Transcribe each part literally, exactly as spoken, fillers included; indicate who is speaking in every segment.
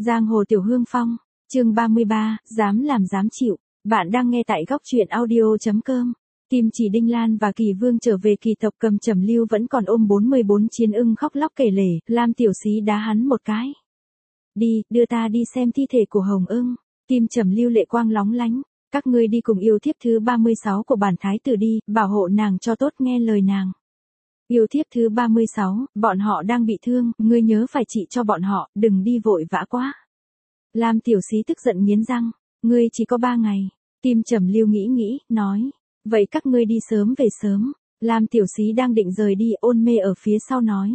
Speaker 1: Giang hồ Tiểu Hương Phong, chương ba mươi ba, dám làm dám chịu. Bạn đang nghe tại góc truyện audio.com. Kim Chỉ Đinh Lan và Kỳ Vương trở về kỳ tộc, Cầm Trầm Lưu vẫn còn ôm bốn mươi bốn chiến ưng khóc lóc kể lể. Lam Tiểu Xí đá hắn một cái. Đi, đưa ta đi xem thi thể của Hồng Ưng. Kim Trầm Lưu lệ quang lóng lánh. Các ngươi đi cùng yêu thiếp thứ ba mươi sáu của bản thái tử đi, bảo hộ nàng cho tốt, nghe lời nàng. Yêu thiếp thứ ba mươi sáu, bọn họ đang bị thương, ngươi nhớ phải trị cho bọn họ, đừng đi vội vã quá. Lam Tiểu Xí tức giận nghiến răng, ngươi chỉ có ba ngày. Kim Trầm Lưu nghĩ nghĩ, nói, vậy các ngươi đi sớm về sớm. Lam Tiểu Xí đang định rời đi, Ôn Mê ở phía sau nói.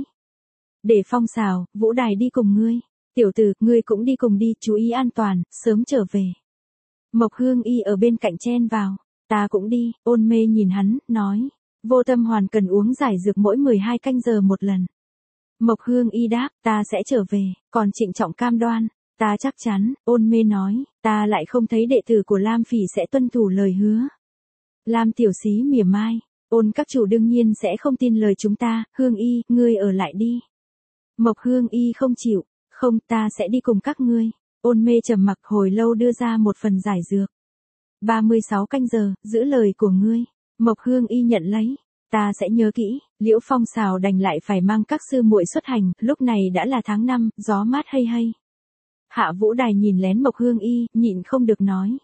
Speaker 1: Để Phong xào, Vũ Đài đi cùng ngươi. Tiểu tử, ngươi cũng đi cùng đi, chú ý an toàn, sớm trở về. Mộc Hương Y ở bên cạnh chen vào, ta cũng đi. Ôn Mê nhìn hắn, nói. Vô Tâm Hoàn cần uống giải dược mỗi mười hai canh giờ một lần. Mộc Hương Y đáp, ta sẽ trở về, còn Trịnh Trọng cam đoan, ta chắc chắn. Ôn Mê nói, ta lại không thấy đệ tử của Lam Phỉ sẽ tuân thủ lời hứa. Lam Tiểu Xí mỉa mai, Ôn các chủ đương nhiên sẽ không tin lời chúng ta, Hương Y, ngươi ở lại đi. Mộc Hương Y không chịu, không, ta sẽ đi cùng các ngươi. Ôn Mê trầm mặc hồi lâu đưa ra một phần giải dược. ba mươi sáu canh giờ, giữ lời của ngươi. Mộc Hương Y nhận lấy, ta sẽ nhớ kỹ. Liễu Phong xào đành lại phải mang các sư muội xuất hành, lúc này đã là tháng năm, gió mát hay hay. Hạ Vũ Đài nhìn lén Mộc Hương Y, nhịn không được nói.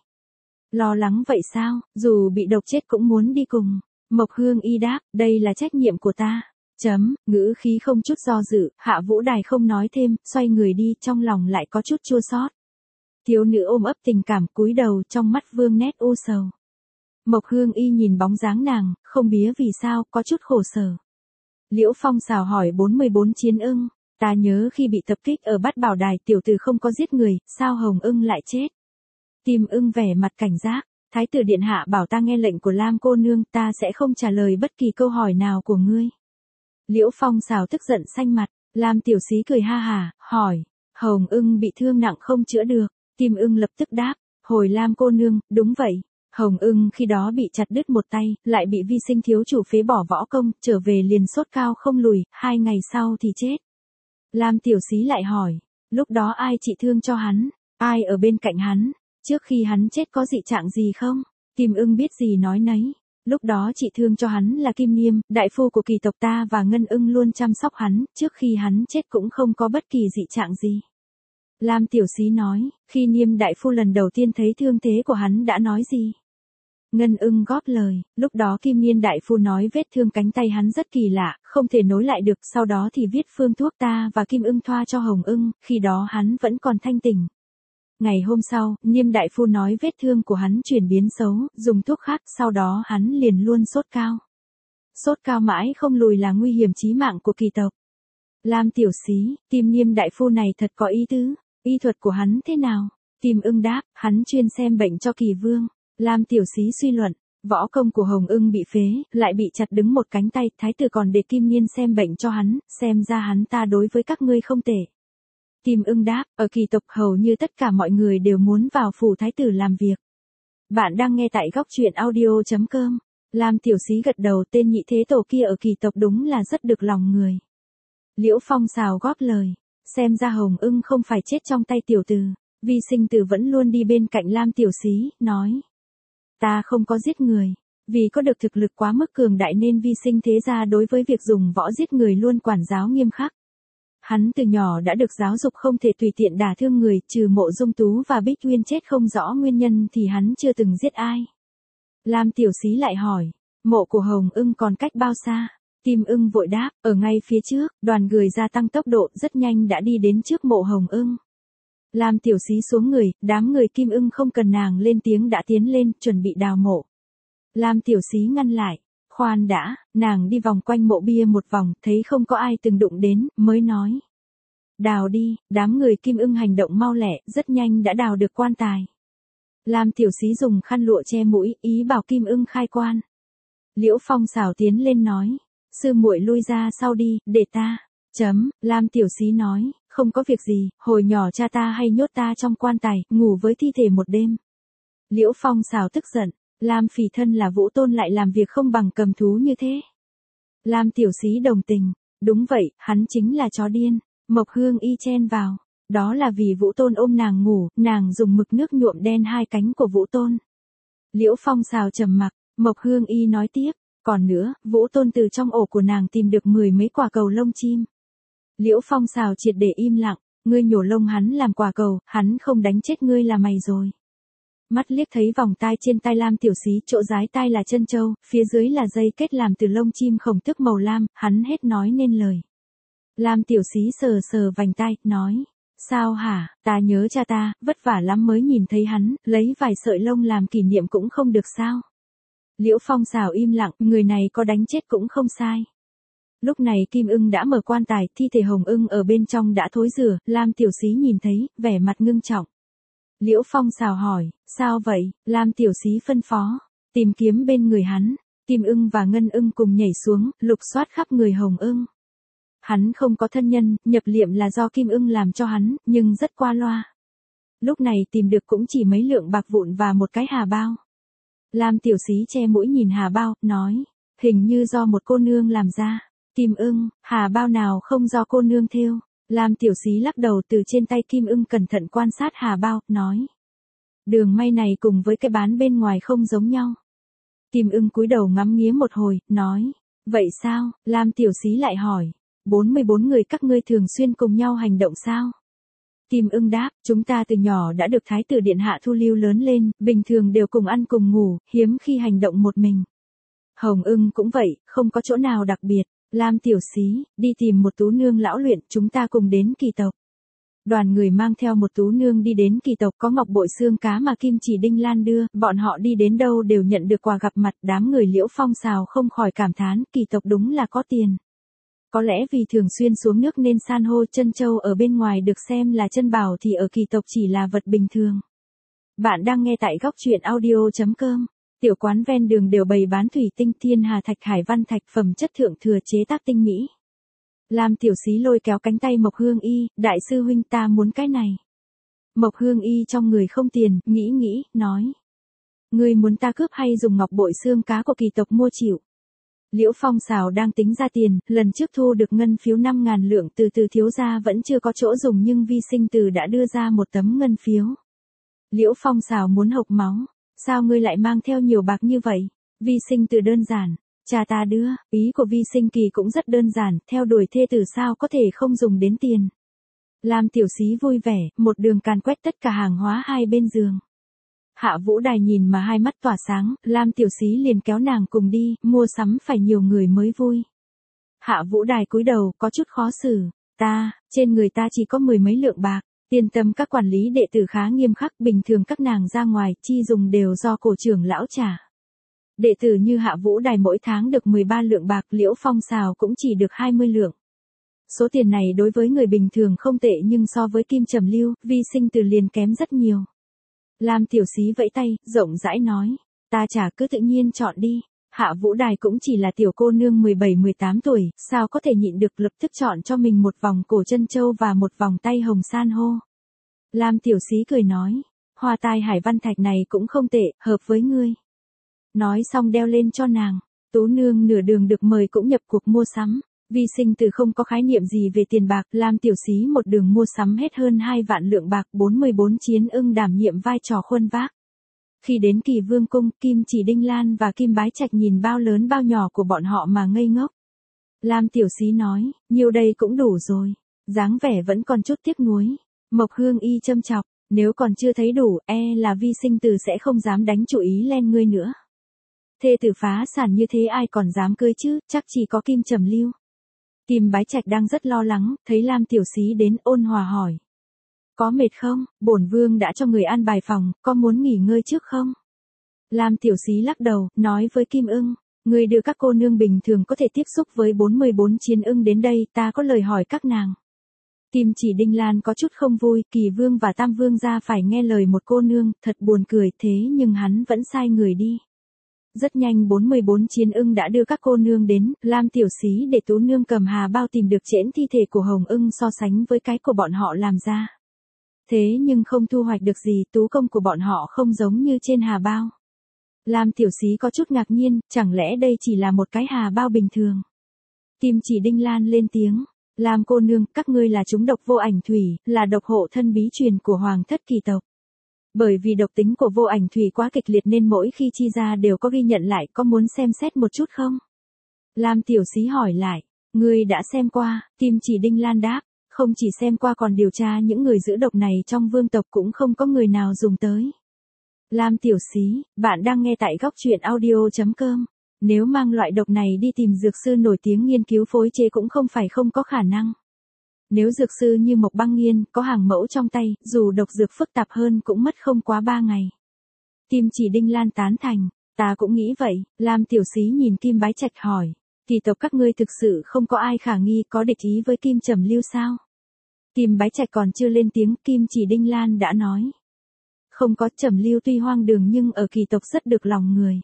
Speaker 1: Lo lắng vậy sao, dù bị độc chết cũng muốn đi cùng. Mộc Hương Y đáp, đây là trách nhiệm của ta. Chấm, ngữ khí không chút do dự, Hạ Vũ Đài không nói thêm, xoay người đi, trong lòng lại có chút chua xót. Thiếu nữ ôm ấp tình cảm, cúi đầu, trong mắt vương nét u sầu. Mộc Hương Y nhìn bóng dáng nàng, không bía vì sao, có chút khổ sở. Liễu Phong xào hỏi bốn mươi bốn chiến ưng, ta nhớ khi bị tập kích ở Bát Bảo Đài, tiểu tử không có giết người, sao Hồng Ưng lại chết? Kim Ưng vẻ mặt cảnh giác, Thái tử điện hạ bảo ta nghe lệnh của Lam cô nương, ta sẽ không trả lời bất kỳ câu hỏi nào của ngươi. Liễu Phong xào tức giận xanh mặt, Lam Tiểu Xí cười ha hà, hỏi, Hồng Ưng bị thương nặng không chữa được? Kim Ưng lập tức đáp, hồi Lam cô nương, đúng vậy. Hồng Ưng khi đó bị chặt đứt một tay, lại bị Vi Sinh thiếu chủ phế bỏ võ công, trở về liền sốt cao không lùi, hai ngày sau thì chết. Lam Tiểu Xí lại hỏi, lúc đó ai trị thương cho hắn, ai ở bên cạnh hắn, trước khi hắn chết có dị trạng gì không? Kim Ưng biết gì nói nấy, lúc đó trị thương cho hắn là Kim Niêm, đại phu của kỳ tộc ta, và Ngân Ưng luôn chăm sóc hắn, trước khi hắn chết cũng không có bất kỳ dị trạng gì. Lam Tiểu Xí nói, khi Niêm đại phu lần đầu tiên thấy thương thế của hắn đã nói gì? Ngân Ưng góp lời, lúc đó Kim Niên đại phu nói vết thương cánh tay hắn rất kỳ lạ, không thể nối lại được, sau đó thì viết phương thuốc ta và Kim Ưng thoa cho Hồng Ưng, khi đó hắn vẫn còn thanh tỉnh. Ngày hôm sau, Niêm đại phu nói vết thương của hắn chuyển biến xấu, dùng thuốc khác, sau đó hắn liền luôn sốt cao. Sốt cao mãi không lùi là nguy hiểm chí mạng của kỳ tộc. Lam Tiểu Xí, Kim Niêm đại phu này thật có ý tứ, y thuật của hắn thế nào? Kim Ưng đáp, hắn chuyên xem bệnh cho Kỳ Vương. Lam Tiểu Xí suy luận, võ công của Hồng Ưng bị phế, lại bị chặt đứng một cánh tay, thái tử còn để Kim Niên xem bệnh cho hắn, xem ra hắn ta đối với các ngươi không tệ. Kim Ưng đáp, ở kỳ tộc hầu như tất cả mọi người đều muốn vào phủ thái tử làm việc. Bạn đang nghe tại góc truyện audio.com. Lam Tiểu Xí gật đầu, tên nhị thế tổ kia ở kỳ tộc đúng là rất được lòng người. Liễu Phong xào góp lời, xem ra Hồng Ưng không phải chết trong tay tiểu tử. Vi Sinh Tử vẫn luôn đi bên cạnh Lam Tiểu Xí, nói. Ta không có giết người, vì có được thực lực quá mức cường đại nên Vi Sinh thế gia đối với việc dùng võ giết người luôn quản giáo nghiêm khắc. Hắn từ nhỏ đã được giáo dục không thể tùy tiện đả thương người, trừ Mộ Dung Tú và Bích Uyên chết không rõ nguyên nhân thì hắn chưa từng giết ai. Lam Tiểu Xí lại hỏi, mộ của Hồng Ưng còn cách bao xa? Kim Ưng vội đáp, ở ngay phía trước. Đoàn người gia tăng tốc độ, rất nhanh đã đi đến trước mộ Hồng Ưng. Lam Tiểu Xí xuống người, đám người Kim Ưng không cần nàng lên tiếng đã tiến lên, chuẩn bị đào mộ. Lam Tiểu Xí ngăn lại, khoan đã, nàng đi vòng quanh mộ bia một vòng, thấy không có ai từng đụng đến, mới nói. Đào đi, đám người Kim Ưng hành động mau lẹ, rất nhanh đã đào được quan tài. Lam Tiểu Xí dùng khăn lụa che mũi, ý bảo Kim Ưng khai quan. Liễu Phong xảo tiến lên nói, sư muội lui ra sau đi, để ta. Chấm, Lam Tiểu Xí nói, không có việc gì, hồi nhỏ cha ta hay nhốt ta trong quan tài, ngủ với thi thể một đêm. Liễu Phong xào tức giận, Lam Phỉ thân là vũ tôn lại làm việc không bằng cầm thú như thế. Lam Tiểu Xí đồng tình, đúng vậy, hắn chính là chó điên. Mộc Hương Y chen vào, Đó là vì Vũ Tôn ôm nàng ngủ, nàng dùng mực nước nhuộm đen hai cánh của Vũ Tôn. Liễu Phong xào trầm mặc, Mộc Hương Y nói tiếp, còn nữa, Vũ Tôn từ trong ổ của nàng tìm được mười mấy quả cầu lông chim. Liễu Phong xào triệt để im lặng, ngươi nhổ lông hắn làm quả cầu, hắn không đánh chết ngươi là mày rồi. Mắt liếc thấy vòng tai trên tai Lam Tiểu Xí, chỗ dái tai là chân châu, phía dưới là dây kết làm từ lông chim khổng tước màu lam, hắn hết nói nên lời. Lam Tiểu Xí sờ sờ vành tai, nói, sao hả, ta nhớ cha ta, vất vả lắm mới nhìn thấy hắn, lấy vài sợi lông làm kỷ niệm cũng không được sao. Liễu Phong xào im lặng, người này có đánh chết cũng không sai. Lúc này Kim Ưng đã mở quan tài, thi thể Hồng Ưng ở bên trong đã thối rửa, Lam Tiểu Xí nhìn thấy, vẻ mặt ngưng trọng. Liễu Phong xào hỏi, sao vậy? Lam Tiểu Xí phân phó, tìm kiếm bên người hắn. Kim Ưng và Ngân Ưng cùng nhảy xuống, lục soát khắp người Hồng Ưng. Hắn không có thân nhân, nhập liệm là do Kim Ưng làm cho hắn, nhưng rất qua loa. Lúc này tìm được cũng chỉ mấy lượng bạc vụn và một cái hà bao. Lam Tiểu Xí che mũi nhìn hà bao, nói, hình như do một cô nương làm ra. Kim Ưng, hà bao nào không do cô nương thêu? Lam Tiểu Xí lắc đầu, từ trên tay Kim Ưng cẩn thận quan sát hà bao, nói, đường may này cùng với cái bán bên ngoài không giống nhau. Kim Ưng cúi đầu ngắm nghía một hồi, nói, vậy sao? Lam Tiểu Xí lại hỏi, bốn mươi bốn người các ngươi thường xuyên cùng nhau hành động sao? Kim Ưng đáp, chúng ta từ nhỏ đã được Thái tử điện hạ thu lưu lớn lên, bình thường đều cùng ăn cùng ngủ, hiếm khi hành động một mình. Hồng Ưng cũng vậy, không có chỗ nào đặc biệt. Lam Tiểu Xí, đi tìm một tú nương lão luyện, chúng ta cùng đến Kỳ tộc. Đoàn người mang theo một tú nương đi đến Kỳ tộc, có ngọc bội xương cá mà Kim Chỉ Đinh Lan đưa, bọn họ đi đến đâu đều nhận được quà gặp mặt, đám người Liễu Phong xào không khỏi cảm thán, Kỳ tộc đúng là có tiền. Có lẽ vì thường xuyên xuống nước nên san hô chân châu ở bên ngoài được xem là chân bảo thì ở Kỳ tộc chỉ là vật bình thường. Bạn đang nghe tại góc truyện audio chấm com. Tiểu quán ven đường đều bày bán thủy tinh, thiên hà thạch, hải văn thạch, phẩm chất thượng thừa, chế tác tinh mỹ. Lam Tiểu Xí lôi kéo cánh tay Mộc Hương Y, đại sư huynh ta muốn cái này. Mộc Hương Y trong người không tiền, nghĩ nghĩ, nói. Ngươi muốn ta cướp hay dùng ngọc bội xương cá của Kỳ tộc mua chịu? Liễu Phong xào đang tính ra tiền, lần trước thu được ngân phiếu năm ngàn lượng từ từ thiếu gia vẫn chưa có chỗ dùng nhưng Vi Sinh Từ đã đưa ra một tấm ngân phiếu. Liễu Phong xào muốn hộc máu. Sao ngươi lại mang theo nhiều bạc như vậy? Vi Sinh Từ đơn giản, cha ta đưa, ý của Vi Sinh Kỳ cũng rất đơn giản, theo đuổi thê tử sao có thể không dùng đến tiền. Lam Tiểu Xí vui vẻ, một đường càn quét tất cả hàng hóa hai bên giường. Hạ Vũ Đài nhìn mà hai mắt tỏa sáng, Lam Tiểu Xí liền kéo nàng cùng đi, mua sắm phải nhiều người mới vui. Hạ Vũ Đài cúi đầu, có chút khó xử, ta, trên người ta chỉ có mười mấy lượng bạc. Yên tâm, các quản lý đệ tử khá nghiêm khắc, bình thường các nàng ra ngoài, chi dùng đều do cổ trưởng lão trả. Đệ tử như Hạ Vũ Đài mỗi tháng được mười ba lượng bạc, Liễu Phong xào cũng chỉ được hai mươi lượng. Số tiền này đối với người bình thường không tệ nhưng so với Kim Trầm Lưu, Vi Sinh Từ liền kém rất nhiều. Lam Tiểu Xí vẫy tay, rộng rãi nói, ta trả cứ tự nhiên chọn đi. Hạ Vũ Đài cũng chỉ là tiểu cô nương mười bảy mười tám tuổi, sao có thể nhịn được, lập tức chọn cho mình một vòng cổ chân châu và một vòng tay hồng san hô. Lam Tiểu Xí cười nói, hoa tai hải văn thạch này cũng không tệ, hợp với ngươi. Nói xong đeo lên cho nàng, tú nương nửa đường được mời cũng nhập cuộc mua sắm. Vi Sinh Từ không có khái niệm gì về tiền bạc, Lam Tiểu Xí một đường mua sắm hết hơn hai vạn lượng bạc, bốn mươi bốn chiến ưng đảm nhiệm vai trò khuân vác. Khi đến Kỳ Vương cung, Kim Chỉ Đinh Lan và Kim Bái Trạch nhìn bao lớn bao nhỏ của bọn họ mà ngây ngốc. Lam Tiểu Xí nói, nhiều đây cũng đủ rồi. Dáng vẻ vẫn còn chút tiếc nuối. Mộc Hương Y châm chọc, nếu còn chưa thấy đủ, e là Vi Sinh Từ sẽ không dám đánh chủ ý len ngươi nữa. Thê tử phá sản như thế ai còn dám cưới chứ, chắc chỉ có Kim Trầm Lưu. Kim Bái Trạch đang rất lo lắng, thấy Lam Tiểu Xí đến, ôn hòa hỏi. Có mệt không, bổn vương đã cho người an bài phòng, có muốn nghỉ ngơi trước không? Lam Tiểu Xí lắc đầu, nói với Kim Ưng, người đưa các cô nương bình thường có thể tiếp xúc với bốn mươi bốn chiến ưng đến đây, ta có lời hỏi các nàng. Kim Chỉ Đinh Lan có chút không vui, Kỳ Vương và Tam Vương gia phải nghe lời một cô nương, thật buồn cười, thế nhưng hắn vẫn sai người đi. Rất nhanh bốn mươi bốn chiến ưng đã đưa các cô nương đến, Lam Tiểu Xí để tú nương cầm hà bao tìm được trễn thi thể của Hồng Ưng so sánh với cái của bọn họ làm ra. Thế nhưng không thu hoạch được gì, tú công của bọn họ không giống như trên hà bao. Lam Tiểu Xí có chút ngạc nhiên, chẳng lẽ đây chỉ là một cái hà bao bình thường. Kim Chỉ Đinh Lan lên tiếng, Lam cô nương, các ngươi là chúng độc vô ảnh thủy, là độc hộ thân bí truyền của hoàng thất kỳ tộc. Bởi vì độc tính của vô ảnh thủy quá kịch liệt nên mỗi khi chi ra đều có ghi nhận lại, có muốn xem xét một chút không? Lam tiểu xí hỏi lại, ngươi đã xem qua, Kim Chỉ Đinh Lan đáp, không chỉ xem qua còn điều tra những người giữ độc này trong vương tộc cũng không có người nào dùng tới. Lam tiểu xí, bạn đang nghe tại góc truyện audio.com. Nếu mang loại độc này đi tìm dược sư nổi tiếng nghiên cứu phối chế cũng không phải không có khả năng. Nếu dược sư như Mộc Băng Nghiên có hàng mẫu trong tay, dù độc dược phức tạp hơn cũng mất không quá ba ngày. Kim Chỉ Đinh Lan tán thành, ta cũng nghĩ vậy. Lam tiểu xí nhìn Kim Bái Trạch hỏi, kỳ tộc các ngươi thực sự không có ai khả nghi có địch ý với Kim Trầm Lưu sao? Kim Bái Trạch còn chưa lên tiếng, Kim Chỉ Đinh Lan đã nói. Không có, Trầm Lưu tuy hoang đường nhưng ở kỳ tộc rất được lòng người.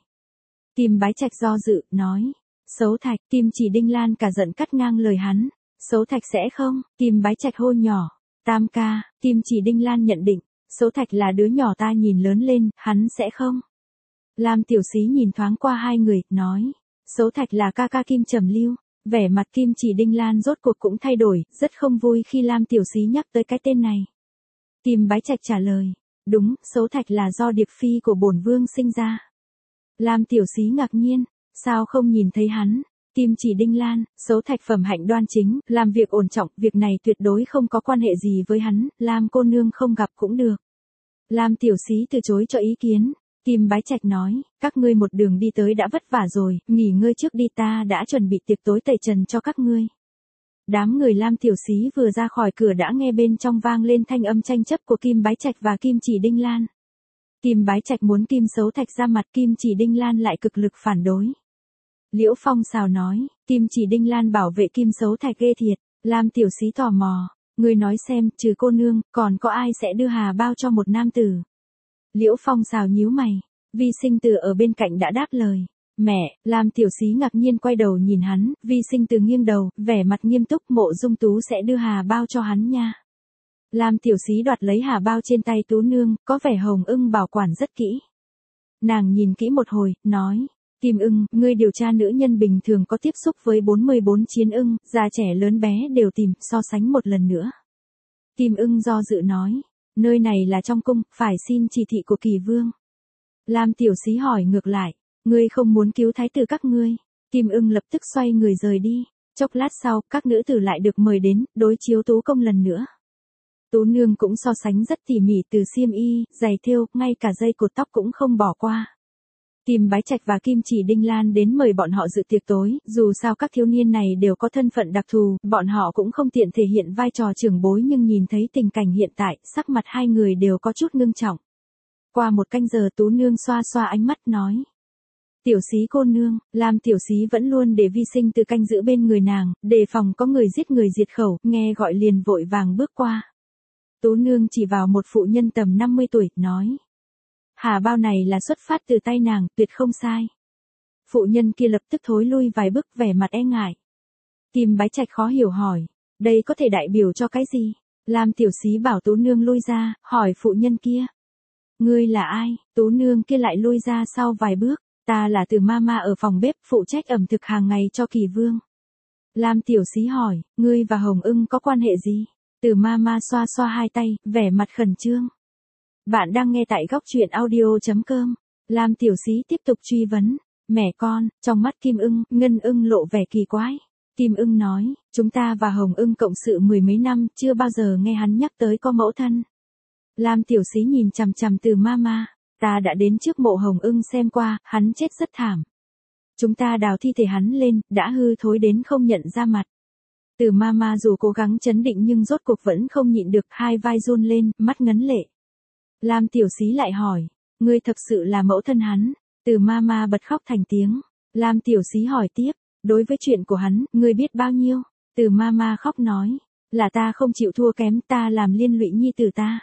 Speaker 1: Kim Bái Trạch do dự, nói. Xấu Thạch, Kim Chỉ Đinh Lan cả giận cắt ngang lời hắn. Xấu Thạch sẽ không, Kim Bái Trạch hô nhỏ. Tam ca, Kim Chỉ Đinh Lan nhận định. Xấu Thạch là đứa nhỏ ta nhìn lớn lên, hắn sẽ không. Lam tiểu xí nhìn thoáng qua hai người, nói. Xấu Thạch là ca ca Kim Trầm Lưu. Vẻ mặt Kim Chỉ Đinh Lan rốt cuộc cũng thay đổi, rất không vui khi Lam tiểu xí nhắc tới cái tên này. Kim Bái Trạch trả lời. Đúng, Xấu Thạch là do điệp phi của bổn vương sinh ra. Lam tiểu xí ngạc nhiên, sao không nhìn thấy hắn? Kim Chỉ Đinh Lan, Xấu Thạch phẩm hạnh đoan chính, làm việc ổn trọng, việc này tuyệt đối không có quan hệ gì với hắn, Lam cô nương không gặp cũng được. Lam tiểu xí từ chối cho ý kiến. Kim Bái Trạch nói, các ngươi một đường đi tới đã vất vả rồi, nghỉ ngơi trước đi, ta đã chuẩn bị tiệc tối tẩy trần cho các ngươi. Đám người Lam tiểu xí vừa ra khỏi cửa đã nghe bên trong vang lên thanh âm tranh chấp của Kim Bái Trạch và Kim Chỉ Đinh Lan. Kim Bái Trạch muốn Kim Xấu Thạch ra mặt, Kim Chỉ Đinh Lan lại cực lực phản đối. Liễu Phong xào nói, Kim Chỉ Đinh Lan bảo vệ Kim Xấu Thạch ghê thiệt. Lam tiểu xí tò mò, ngươi nói xem, trừ cô nương, còn có ai sẽ đưa hà bao cho một nam tử? Liễu Phong xào nhíu mày, Vi Sinh Từ ở bên cạnh đã đáp lời. Mẹ, Lam tiểu xí ngạc nhiên quay đầu nhìn hắn, Vi Sinh Từ nghiêng đầu, vẻ mặt nghiêm túc, Mộ Dung Tú sẽ đưa hà bao cho hắn nha. Lam tiểu xí đoạt lấy hà bao trên tay Tú nương, có vẻ Hồng Ưng bảo quản rất kỹ. Nàng nhìn kỹ một hồi, nói, Kim Ưng, ngươi điều tra nữ nhân bình thường có tiếp xúc với bốn mươi bốn chiến ưng, già trẻ lớn bé đều tìm, so sánh một lần nữa. Kim Ưng do dự nói, nơi này là trong cung, phải xin chỉ thị của Kỳ Vương. Lam tiểu xí hỏi ngược lại, ngươi không muốn cứu thái tử các ngươi? Kim Ưng lập tức xoay người rời đi. Chốc lát sau, các nữ tử lại được mời đến, đối chiếu Tú công lần nữa. Tú nương cũng so sánh rất tỉ mỉ, từ xiêm y, giày thêu, ngay cả dây cột tóc cũng không bỏ qua. Kim Bái Trạch và Kim Chỉ Đinh Lan đến mời bọn họ dự tiệc tối, dù sao các thiếu niên này đều có thân phận đặc thù, bọn họ cũng không tiện thể hiện vai trò trưởng bối, nhưng nhìn thấy tình cảnh hiện tại, sắc mặt hai người đều có chút ngưng trọng. Qua một canh giờ Tú nương xoa xoa ánh mắt nói. Tiểu xí cô nương, Lam tiểu xí vẫn luôn để Vi Sinh Từ canh giữ bên người nàng, đề phòng có người giết người diệt khẩu, nghe gọi liền vội vàng bước qua. Tú nương chỉ vào một phụ nhân tầm năm mươi tuổi, nói. Hà bao này là xuất phát từ tay nàng, tuyệt không sai. Phụ nhân kia lập tức thối lui vài bước, vẻ mặt e ngại. Kim Bái Trạch khó hiểu hỏi, đây có thể đại biểu cho cái gì? Lam tiểu xí bảo Tú nương lui ra, hỏi phụ nhân kia. Ngươi là ai? Tú nương kia lại lui ra sau vài bước. Ta là Từ Mama ở phòng bếp, phụ trách ẩm thực hàng ngày cho Kỳ Vương. Lam tiểu xí hỏi, ngươi và Hồng Ưng có quan hệ gì? Từ Mama xoa xoa hai tay, vẻ mặt khẩn trương. Bạn đang nghe tại góc truyện audio.com. Lam tiểu xí tiếp tục truy vấn. Mẹ con, trong mắt Kim Ưng, Ngân Ưng lộ vẻ kỳ quái. Kim Ưng nói, chúng ta và Hồng Ưng cộng sự mười mấy năm, chưa bao giờ nghe hắn nhắc tới có mẫu thân. Lam tiểu xí nhìn chằm chằm Từ Mama. Ta đã đến trước mộ Hồng Ưng xem qua, hắn chết rất thảm. Chúng ta đào thi thể hắn lên, đã hư thối đến không nhận ra mặt. Từ Mama dù cố gắng chấn định nhưng rốt cuộc vẫn không nhịn được, hai vai run lên, mắt ngấn lệ. Lam tiểu xí lại hỏi, ngươi thật sự là mẫu thân hắn? Từ Mama bật khóc thành tiếng. Lam tiểu xí hỏi tiếp, đối với chuyện của hắn, ngươi biết bao nhiêu? Từ Mama khóc nói, là ta không chịu thua kém, ta làm liên lụy nhi tử ta.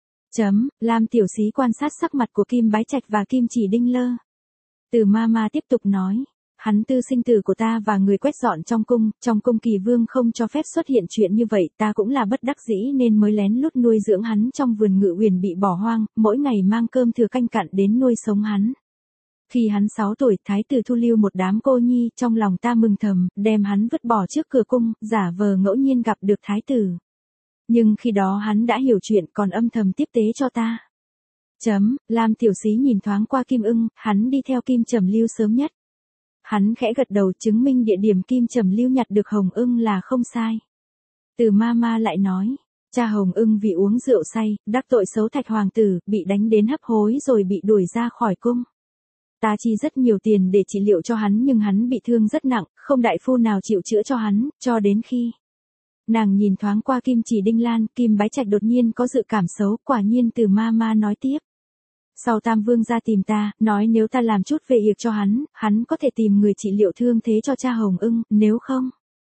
Speaker 1: Chấm, Lam tiểu xí quan sát sắc mặt của Kim Bái Trạch và Kim Chỉ Đinh Lơ. Từ Mama tiếp tục nói, hắn tư sinh tử của ta và người quét dọn trong cung, trong cung Kỳ Vương không cho phép xuất hiện chuyện như vậy, ta cũng là bất đắc dĩ nên mới lén lút nuôi dưỡng hắn trong vườn Ngự Uyển bị bỏ hoang, mỗi ngày mang cơm thừa canh cặn đến nuôi sống hắn. Khi hắn sáu tuổi, thái tử thu lưu một đám cô nhi, trong lòng ta mừng thầm, đem hắn vứt bỏ trước cửa cung, giả vờ ngẫu nhiên gặp được thái tử. Nhưng khi đó hắn đã hiểu chuyện, còn âm thầm tiếp tế cho ta. Chấm, Lam tiểu xí nhìn thoáng qua Kim Ưng, hắn đi theo Kim Trầm Lưu sớm nhất. Hắn khẽ gật đầu chứng minh địa điểm Kim Trầm Lưu nhặt được Hồng Ưng là không sai. Từ Mama lại nói, cha Hồng Ưng vì uống rượu say, đắc tội xấu Thạch hoàng tử, bị đánh đến hấp hối rồi bị đuổi ra khỏi cung. Ta chi rất nhiều tiền để trị liệu cho hắn nhưng hắn bị thương rất nặng, không đại phu nào chịu chữa cho hắn, cho đến khi. Nàng nhìn thoáng qua Kim Chỉ Đinh Lan, Kim Bái Trạch đột nhiên có dự cảm xấu, quả nhiên Từ Mama nói tiếp. Sau Tam Vương ra tìm ta, nói nếu ta làm chút về yệc cho hắn, hắn có thể tìm người trị liệu thương thế cho cha Hồng Ưng, nếu không.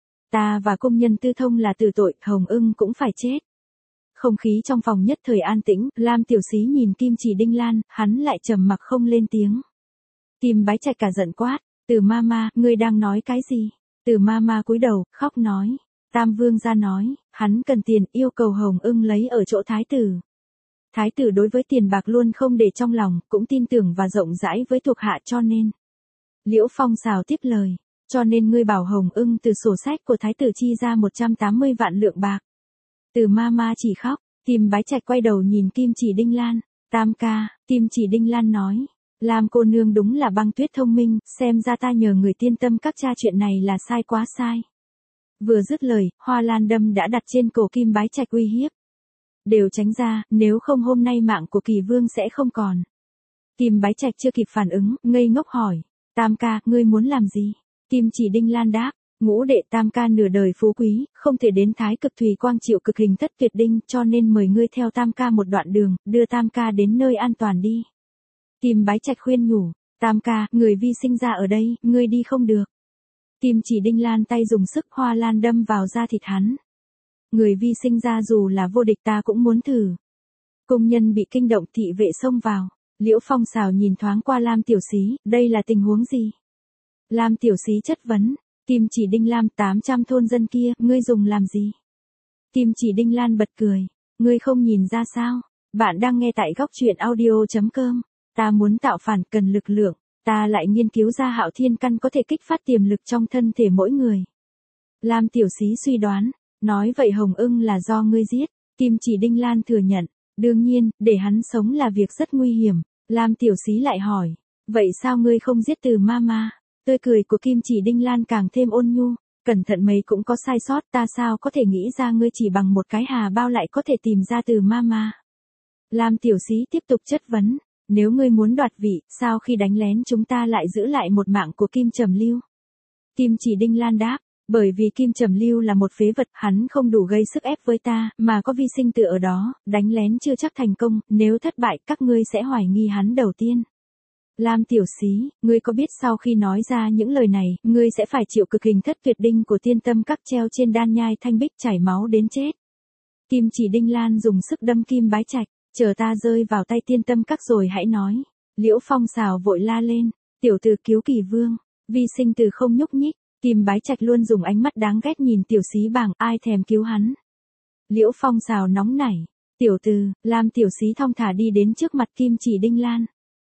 Speaker 1: Ta và công nhân tư thông là tử tội, Hồng Ưng cũng phải chết. Không khí trong phòng nhất thời an tĩnh, Lam tiểu xí nhìn Kim Chỉ Đinh Lan, hắn lại trầm mặc không lên tiếng. Kim Bái Trạch cả giận quát, Từ Mama, ngươi đang nói cái gì? Từ Mama cúi đầu, khóc nói. Tam Vương ra nói, hắn cần tiền, yêu cầu Hồng Ưng lấy ở chỗ thái tử. Thái tử đối với tiền bạc luôn không để trong lòng, cũng tin tưởng và rộng rãi với thuộc hạ cho nên. Liễu Phong xào tiếp lời, cho nên ngươi bảo Hồng Ưng từ sổ sách của thái tử chi ra một trăm tám mươi vạn lượng bạc. Từ Mama chỉ khóc, Kim Bái Trạch quay đầu nhìn Kim Chỉ Đinh Lan, Tam ca, Kim Chỉ Đinh Lan nói, Lam cô nương đúng là băng tuyết thông minh, xem ra ta nhờ người tiên tâm các cha chuyện này là sai quá sai. Vừa dứt lời, hoa lan đâm đã đặt trên cổ Kim Bái Trạch uy hiếp. Đều tránh ra, nếu không hôm nay mạng của Kỳ Vương sẽ không còn. Kim Bái Trạch chưa kịp phản ứng, ngây ngốc hỏi, Tam ca, ngươi muốn làm gì? Kim Chỉ Đinh Lan đáp, ngũ đệ Tam ca nửa đời phú quý, không thể đến Thái Cực Thùy Quang chịu cực hình thất tuyệt đinh, cho nên mời ngươi theo Tam ca một đoạn đường, đưa Tam ca đến nơi an toàn đi. Kim Bái Trạch khuyên nhủ, Tam ca, người vi sinh ra ở đây, ngươi đi không được. Kim Chỉ Đinh Lan tay dùng sức hoa lan đâm vào da thịt hắn. Người vi sinh ra dù là vô địch ta cũng muốn thử. Công nhân bị kinh động thị vệ xông vào. Liễu Phong xào nhìn thoáng qua Lam tiểu xí, đây là tình huống gì? Lam tiểu xí chất vấn, Kim Chỉ Đinh Lam tám trăm thôn dân kia, ngươi dùng làm gì? Kim Chỉ Đinh Lan bật cười, ngươi không nhìn ra sao? Bạn đang nghe tại góc truyện audio chấm com. Ta muốn tạo phản cần lực lượng, ta lại nghiên cứu ra Hạo Thiên Căn có thể kích phát tiềm lực trong thân thể mỗi người. Lam tiểu xí suy đoán, nói vậy Hồng Ưng là do ngươi giết. Kim Chỉ Đinh Lan thừa nhận, đương nhiên, để hắn sống là việc rất nguy hiểm. Lam tiểu xí lại hỏi, vậy sao ngươi không giết Từ Mama? Tươi cười của Kim Chỉ Đinh Lan càng thêm ôn nhu, cẩn thận mấy cũng có sai sót, ta sao có thể nghĩ ra ngươi chỉ bằng một cái hà bao lại có thể tìm ra Từ Mama. Lam tiểu xí tiếp tục chất vấn, nếu ngươi muốn đoạt vị, sao khi đánh lén chúng ta lại giữ lại một mạng của Kim Trầm Lưu? Kim Chỉ Đinh Lan đáp, bởi vì Kim Trầm Lưu là một phế vật, hắn không đủ gây sức ép với ta, mà có vi sinh tử ở đó, đánh lén chưa chắc thành công, nếu thất bại các ngươi sẽ hoài nghi hắn đầu tiên. Lam tiểu xí, ngươi có biết sau khi nói ra những lời này, ngươi sẽ phải chịu cực hình thất tuyệt đinh của tiên tâm các treo trên đan nhai thanh bích chảy máu đến chết. Kim Chỉ Đinh Lan dùng sức đâm Kim Bái Trạch, chờ ta rơi vào tay tiên tâm các rồi hãy nói. Liễu Phong xào vội la lên, tiểu tử cứu Kỳ Vương, vi sinh tử không nhúc nhích. Kim Bái Trạch luôn dùng ánh mắt đáng ghét nhìn tiểu xí bảng, ai thèm cứu hắn. Liễu Phong xào nóng nảy, tiểu tử, Lam tiểu xí thong thả đi đến trước mặt Kim Chỉ Đinh Lan.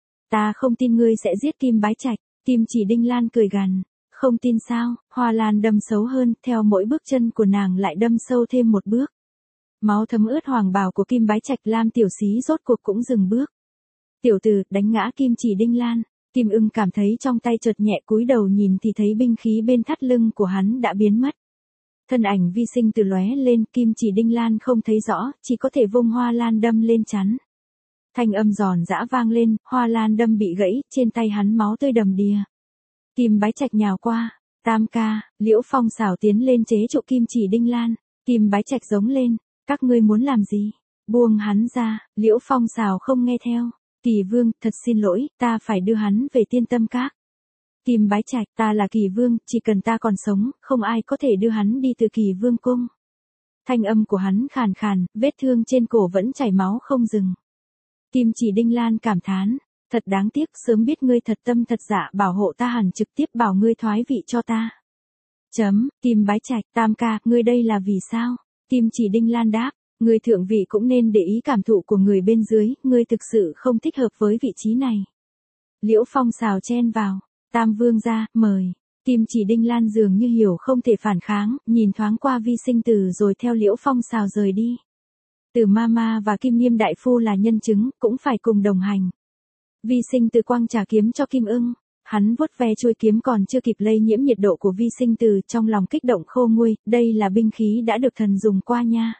Speaker 1: Ta không tin ngươi sẽ giết Kim Bái Trạch. Kim Chỉ Đinh Lan cười gằn, không tin sao? Hoa lan đâm xấu hơn, theo mỗi bước chân của nàng lại đâm sâu thêm một bước. Máu thấm ướt hoàng bào của Kim Bái Trạch, Lam tiểu xí rốt cuộc cũng dừng bước. Tiểu tử, đánh ngã Kim Chỉ Đinh Lan. Kim Ưng cảm thấy trong tay chợt nhẹ, cúi đầu nhìn thì thấy binh khí bên thắt lưng của hắn đã biến mất. Thân ảnh vi sinh từ lóe lên, Kim Chỉ Đinh Lan không thấy rõ, chỉ có thể vung hoa lan đâm lên chắn. Thanh âm giòn giã vang lên, hoa lan đâm bị gãy, trên tay hắn máu tươi đầm đìa. Kim Bái Trạch nhào qua, Tam ca, Liễu Phong xảo tiến lên chế trụ Kim Chỉ Đinh Lan. Kim Bái Trạch giống lên, các ngươi muốn làm gì? Buông hắn ra. Liễu Phong xảo không nghe theo. Kỳ Vương, thật xin lỗi, ta phải đưa hắn về tiên tâm các. Kim Bái Trạch, ta là Kỳ Vương, chỉ cần ta còn sống, không ai có thể đưa hắn đi từ Kỳ Vương cung. Thanh âm của hắn khàn khàn, vết thương trên cổ vẫn chảy máu không dừng. Kim Chỉ Đinh Lan cảm thán, thật đáng tiếc, sớm biết ngươi thật tâm thật dạ bảo hộ ta hẳn trực tiếp bảo ngươi thoái vị cho ta. Chấm, Kim Bái Trạch, Tam ca, ngươi đây là vì sao? Kim Chỉ Đinh Lan đáp, người thượng vị cũng nên để ý cảm thụ của người bên dưới, ngươi thực sự không thích hợp với vị trí này. Liễu Phong xào chen vào. Tam vương gia, mời. Kim Chỉ Đinh Lan dường như hiểu không thể phản kháng, nhìn thoáng qua Vi Sinh Tử rồi theo Liễu Phong xào rời đi. Từ Mama và Kim Nghiêm đại phu là nhân chứng, cũng phải cùng đồng hành. Vi Sinh Tử quăng trả kiếm cho Kim Ưng. Hắn vuốt ve chuôi kiếm còn chưa kịp lây nhiễm nhiệt độ của Vi Sinh Tử, trong lòng kích động khô nguôi, đây là binh khí đã được thần dùng qua nha.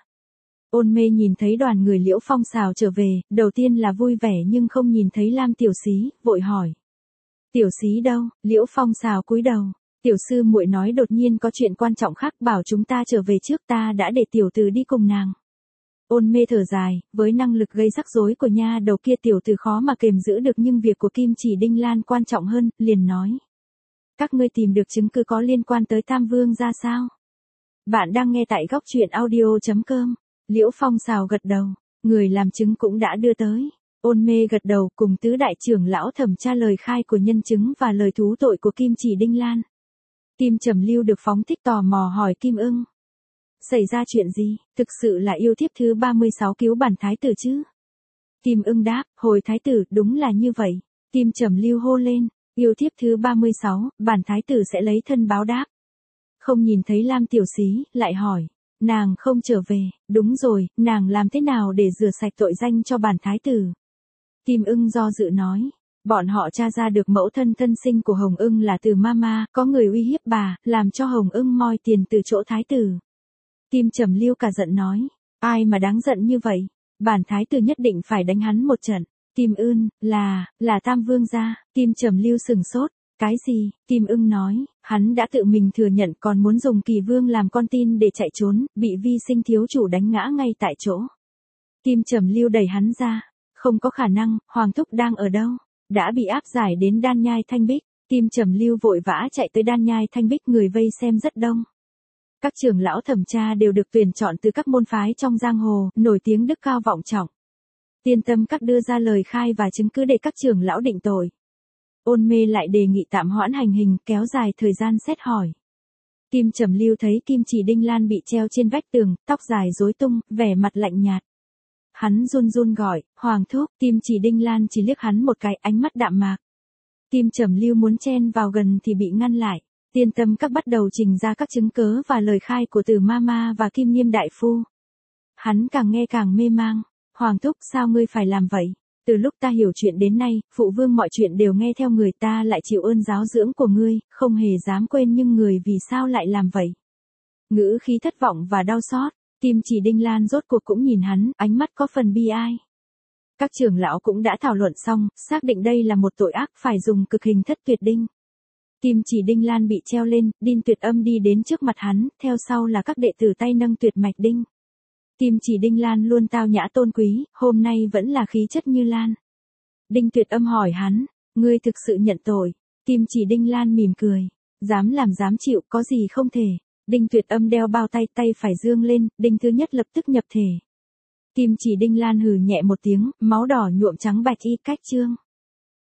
Speaker 1: Ôn Mê nhìn thấy đoàn người Liễu Phong xào trở về, đầu tiên là vui vẻ nhưng không nhìn thấy Lam tiểu xí, vội hỏi. Tiểu xí đâu? Liễu Phong xào cúi đầu. Tiểu sư muội nói đột nhiên có chuyện quan trọng khác, bảo chúng ta trở về trước, ta đã để tiểu tử đi cùng nàng. Ôn Mê thở dài, với năng lực gây rắc rối của nha đầu kia tiểu tử khó mà kềm giữ được, nhưng việc của Kim Chỉ Đinh Lan quan trọng hơn, liền nói. Các ngươi tìm được chứng cứ có liên quan tới Tam Vương ra sao? Bạn đang nghe tại góc truyện audio chấm com. Liễu Phong xào gật đầu, người làm chứng cũng đã đưa tới. Ôn Mê gật đầu, cùng tứ đại trưởng lão thẩm tra lời khai của nhân chứng và lời thú tội của Kim Chỉ Đinh Lan. Kim Trầm Lưu được phóng thích tò mò hỏi Kim Ưng. Xảy ra chuyện gì, thực sự là yêu thiếp thứ ba mươi sáu cứu bản thái tử chứ? Kim Ưng đáp, hồi thái tử, đúng là như vậy. Kim Trầm Lưu hô lên, yêu thiếp thứ ba mươi sáu, bản thái tử sẽ lấy thân báo đáp. Không nhìn thấy Lam tiểu xí, lại hỏi. Nàng không trở về, đúng rồi, nàng làm thế nào để rửa sạch tội danh cho bản thái tử? Kim Ưng do dự nói. Bọn họ tra ra được mẫu thân thân sinh của Hồng Ưng là Từ Mama, có người uy hiếp bà, làm cho Hồng Ưng moi tiền từ chỗ thái tử. Kim Trầm Lưu cả giận nói, ai mà đáng giận như vậy, bản thái tử nhất định phải đánh hắn một trận. Kim Ưng, là, là Tam Vương gia. Kim Trầm Lưu sừng sốt, cái gì? Kim Ưng nói, hắn đã tự mình thừa nhận còn muốn dùng Kỳ Vương làm con tin để chạy trốn, bị Vi Sinh thiếu chủ đánh ngã ngay tại chỗ. Kim Trầm Lưu đẩy hắn ra, không có khả năng, Hoàng thúc đang ở đâu? Đã bị áp giải đến Đan Nhai Thanh Bích. Kim Trầm Lưu vội vã chạy tới Đan Nhai Thanh Bích, người vây xem rất đông. Các trưởng lão thẩm tra đều được tuyển chọn từ các môn phái trong giang hồ, nổi tiếng đức cao vọng trọng. Tiên Tâm Các đưa ra lời khai và chứng cứ để các trưởng lão định tội. Ôn Mê lại đề nghị tạm hoãn hành hình, kéo dài thời gian xét hỏi. Kim Trầm Lưu thấy Kim Chỉ Đinh Lan bị treo trên vách tường, tóc dài rối tung, vẻ mặt lạnh nhạt. Hắn run run gọi, Hoàng thúc. Kim Chỉ Đinh Lan chỉ liếc hắn một cái, ánh mắt đạm mạc. Kim Trầm Lưu muốn chen vào gần thì bị ngăn lại. Tiên Tâm Các bắt đầu trình ra các chứng cớ và lời khai của Từ Mama và Kim Nghiêm đại phu. Hắn càng nghe càng mê mang. Hoàng thúc, sao ngươi phải làm vậy? Từ lúc ta hiểu chuyện đến nay, phụ vương mọi chuyện đều nghe theo người, ta lại chịu ơn giáo dưỡng của ngươi, không hề dám quên, nhưng người vì sao lại làm vậy? Ngữ khí thất vọng và đau xót. Kim Chỉ Đinh Lan rốt cuộc cũng nhìn hắn, ánh mắt có phần bi ai. Các trưởng lão cũng đã thảo luận xong, xác định đây là một tội ác, phải dùng cực hình thất tuyệt đinh. Kim Chỉ Đinh Lan bị treo lên, Đinh Tuyệt Âm đi đến trước mặt hắn, theo sau là các đệ tử tay nâng tuyệt mạch đinh. Kim Chỉ Đinh Lan luôn tao nhã tôn quý, hôm nay vẫn là khí chất như lan. Đinh Tuyệt Âm hỏi hắn, ngươi thực sự nhận tội? Kim Chỉ Đinh Lan mỉm cười, dám làm dám chịu, có gì không thể. Đinh Tuyệt Âm đeo bao tay, tay phải dương lên, đinh thứ nhất lập tức nhập thể. Kim Chỉ Đinh Lan hừ nhẹ một tiếng, máu đỏ nhuộm trắng bạch y cách chương.